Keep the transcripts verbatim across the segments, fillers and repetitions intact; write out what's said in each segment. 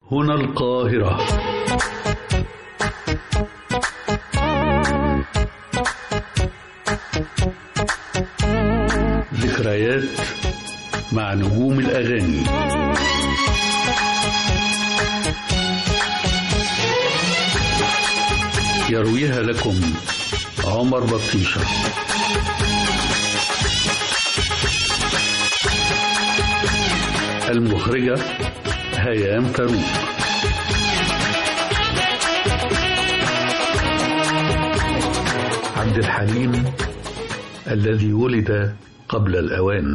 هنا القاهرة. ذكريات مع نجوم الأغاني. يرويها لكم عمر بطيشة. المخرجة هيام فاروق. عبد الحليم الذي ولد قبل الأوان.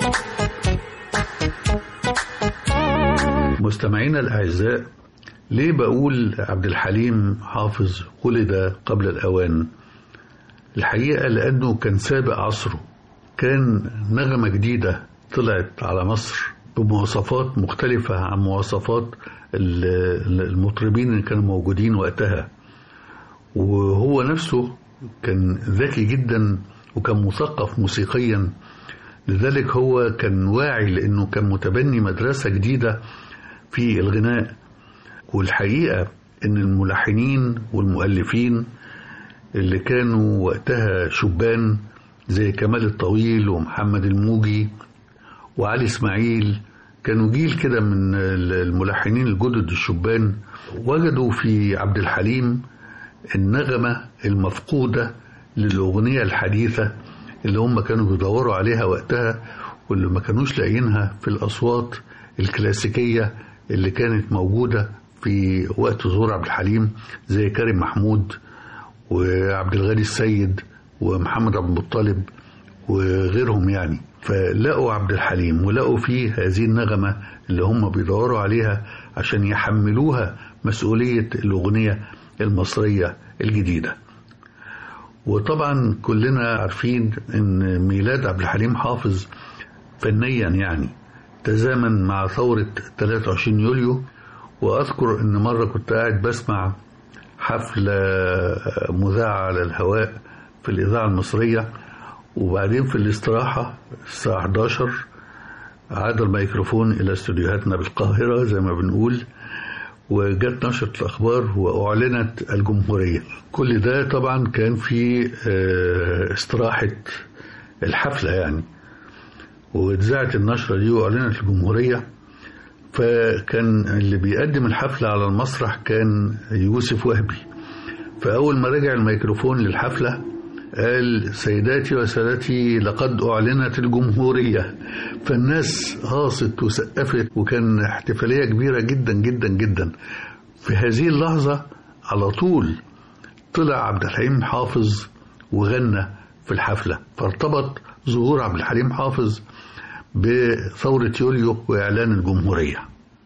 مستمعينا الأعزاء، ليه بقول عبد الحليم حافظ ولد قبل الأوان؟ الحقيقة لأنه كان سابق عصره، كان نغمة جديدة طلعت على مصر بمواصفات مختلفة عن مواصفات المطربين اللي كانوا موجودين وقتها، وهو نفسه كان ذكي جدا وكان مثقف موسيقيا، لذلك هو كان واعي لأنه كان متبني مدرسة جديدة في الغناء. والحقيقة أن الملحنين والمؤلفين اللي كانوا وقتها شبان زي كمال الطويل ومحمد الموجي وعلي إسماعيل، كانوا جيل كده من الملحنين الجدد الشبان، وجدوا في عبد الحليم النغمة المفقودة للأغنية الحديثة اللي هم كانوا بيدوروا عليها وقتها، واللي ما كانوش لاقيينها في الأصوات الكلاسيكية اللي كانت موجودة في وقت ظهور عبد الحليم، زي كريم محمود وعبد الغني السيد ومحمد عبد المطلب وغيرهم يعني. فلقوا عبد الحليم ولقوا فيه هذه النغمة اللي هم بيدوروا عليها عشان يحملوها مسؤولية الأغنية المصرية الجديدة. وطبعا كلنا عارفين ان ميلاد عبد الحليم حافظ فنيا يعني تزامن مع ثورة ثلاثة وعشرين يوليو. وأذكر ان مرة كنت قاعد بسمع حفلة مذاعة على الهواء في الإذاعة المصرية، وبعدين في الاستراحة الساعة إحدى عشر عاد الميكروفون إلى استوديوهاتنا بالقاهرة زي ما بنقول، وجت نشرة الأخبار وأعلنت الجمهورية. كل ده طبعا كان في استراحة الحفلة يعني، واتذاعت النشرة دي وأعلنت الجمهورية. فكان اللي بيقدم الحفلة على المسرح كان يوسف وهبي. فأول ما رجع الميكروفون للحفلة قال: سيداتي وسادتي لقد أعلنت الجمهورية. فالناس هاصت وسقفت، وكان احتفالية كبيرة جدا جدا جدا. في هذه اللحظة على طول طلع عبد الحليم حافظ وغنى في الحفلة، فارتبط ظهور عبد الحليم حافظ بثورة يوليو وإعلان الجمهورية.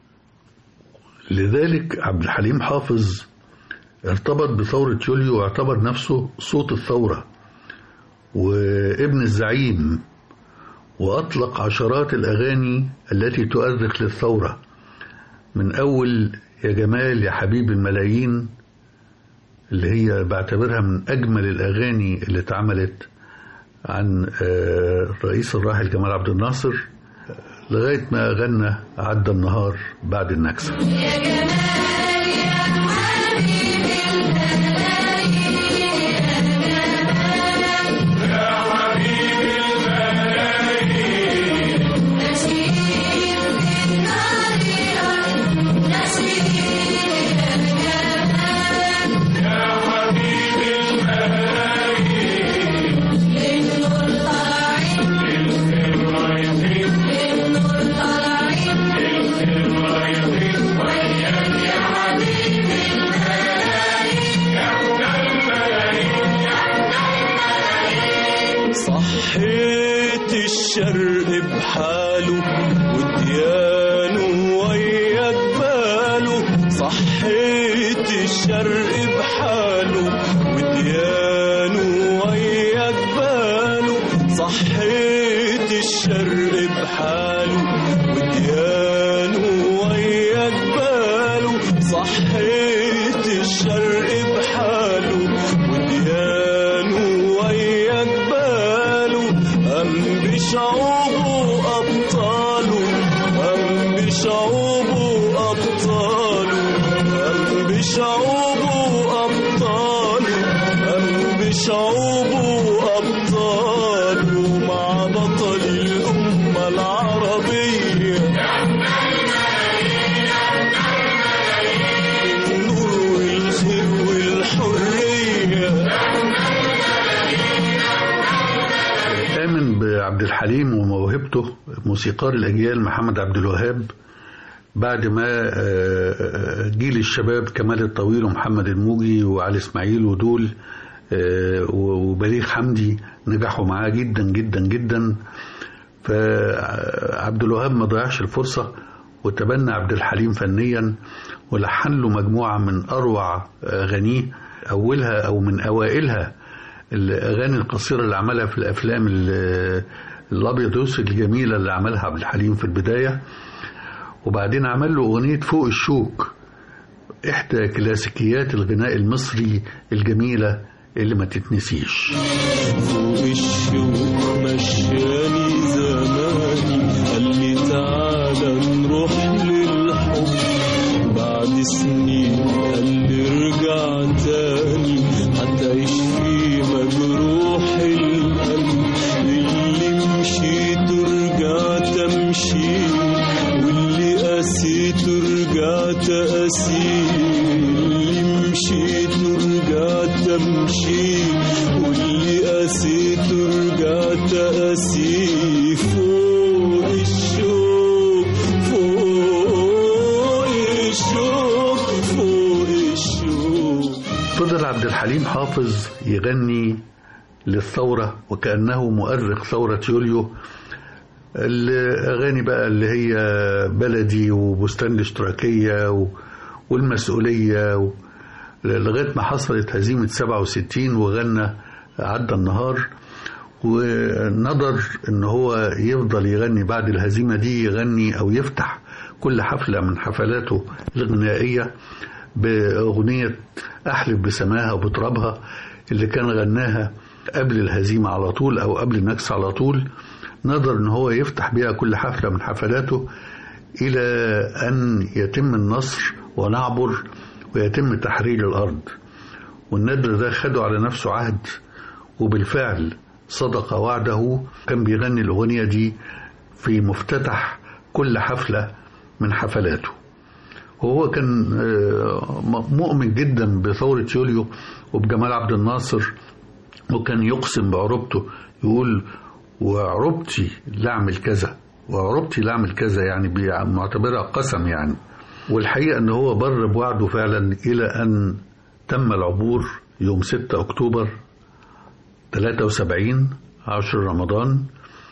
لذلك عبد الحليم حافظ ارتبط بثورة يوليو واعتبر نفسه صوت الثورة وابن الزعيم، وأطلق عشرات الأغاني التي تؤرخ للثورة، من أول يا جمال يا حبيب الملايين اللي هي بعتبرها من أجمل الأغاني اللي اتعملت عن الرئيس الراحل جمال عبد الناصر، لغاية ما غنى عدى النهار بعد النكسة. يا جمال يا حبيب الملايين يا حبيب الملايين، نسيم النار نسيم يا جمال يا حبيب الملايين، للنور طالعين للخير رايحين للنور طالعين للخير رايحين، وياك يا حبيب الملايين يا ابن الملايين يا ابن الملايين. صحيت الشرق بحاله وديانه ويا جباله، صحيت الشرق بحاله وديانه ويا جباله، صحيت الشرق بحاله وديانه ويا جباله، صحيت الشرق بحاله وديانه ويا جباله، قام بشعوبه أبطاله، قام بشعوبه أبطاله، بشعوبه أبطاله قام بشعوبه أبطاله مع بطل الأمة العربية النور والخير والحرية. آمن بعبد الحليم وموهبته موسيقار الأجيال محمد عبد الوهاب بعد ما جيل الشباب كمال الطويل ومحمد الموجي وعلي اسماعيل ودول وبليغ حمدي نجحوا معاه جدا جدا جدا. فعبد الوهاب ما ضيعش الفرصة وتبنى عبد الحليم فنيا ولحن له مجموعة من أروع أغانيه، أولها أو من أوائلها الأغاني القصيرة اللي عملها في الأفلام الأبيض والأسود الجميلة اللي عملها عبد الحليم في البداية. وبعدين عمل له أغنية فوق الشوك، إحدى كلاسيكيات الغناء المصري الجميلة اللي ما تتنسيش. فوق الشوك مشاني زماني قال لي تعالى نروح للحب بعد سنين قال لي ارجع تاني هتعيش في مجروح القلب اللي مشيت ورجعت امشي واللي قسيت ورجعت قسي اللي مشيت ورجعت امشي واللي قسيت ورجعت قسي. فوق الشوك فوق الشوك فوق الشوك. فضل عبد الحليم حافظ يغني للثورة وكأنه مؤرخ ثورة يوليو، الأغاني بقى اللي هي بلدي وبستان الاشتراكية والمسؤولية لغاية ما حصلت هزيمة سبعة وستين وغنى عدى النهار. ونظر ان هو يفضل يغني بعد الهزيمة دي، يغني او يفتح كل حفلة من حفلاته الغنائية بأغنية أحلف بسماها وبترابها اللي كان غناها قبل الهزيمة على طول أو قبل النكسة على طول. نظر ان هو يفتح بها كل حفلة من حفلاته إلى أن يتم النصر ونعبر ويتم تحرير الأرض. والندر ده خده على نفسه عهد وبالفعل صدق وعده. كان بيغني الأغنية دي في مفتتح كل حفلة من حفلاته. وهو كان مؤمن جدا بثورة يوليو وبجمال عبد الناصر، وكان يقسم بعروبته يقول وعروبتي لأعمل كذا وعروبتي لأعمل كذا، يعني معتبرها قسم يعني. والحقيقة أنه هو بر بوعده فعلا إلى أن تم العبور يوم ستة أكتوبر ثلاثة وسبعين عشر رمضان.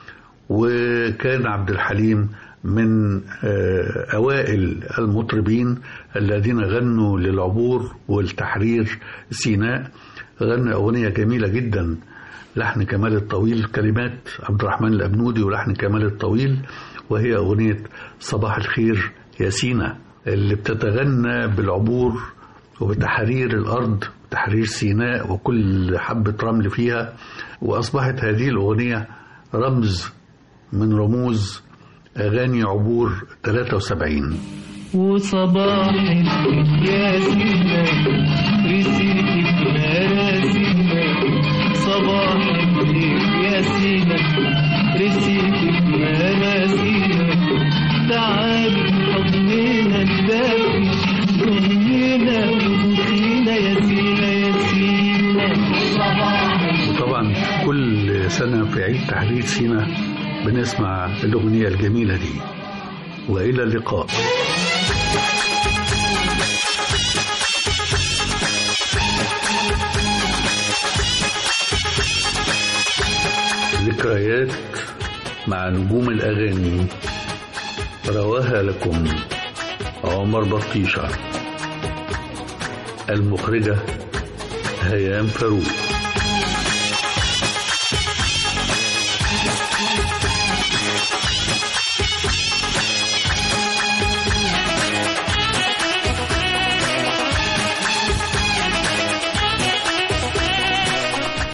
وكان عبد الحليم من أوائل المطربين الذين غنوا للعبور والتحرير سيناء. غنى أغنية جميلة جدا لحن كمال الطويل، كلمات عبد الرحمن الأبنودي ولحن كمال الطويل، وهي أغنية صباح الخير يا سيناء اللي بتتغنى بالعبور وبتحرير الأرض، تحرير سيناء وكل حبة رمل فيها. وأصبحت هذه الأغنية رمز من رموز أغاني عبور ثلاثة وسبعين. وصباح يا سيناء رسيتك مراسينا، صباح يا سيناء رسيتك مراسينا، تعالي حضنينا الدافي ضمينا وبوسينا يا سينا يا سينا. وطبعا كل سنة في عيد تحرير سيناء بنسمع الأغنية الجميلة دي. وإلى اللقاء. ذكريات مع نجوم الأغاني رواها لكم عمر بطيشة، المخرجة هيام فاروق.